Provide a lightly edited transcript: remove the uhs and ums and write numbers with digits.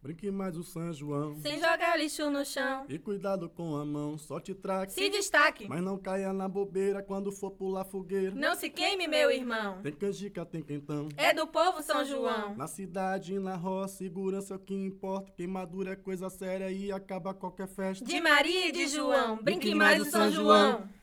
Brinque mais o São João. Sem jogar lixo no chão. E cuidado com a mão, só te traque. Se destaque. Mas não caia na bobeira quando for pular fogueira. Não se queime, meu irmão. Tem canjica, tem quentão. É do povo São João. Na cidade e na roça, segurança é o que importa. Queimadura é coisa séria e acaba qualquer festa. De Maria e de João. Brinque mais o São João.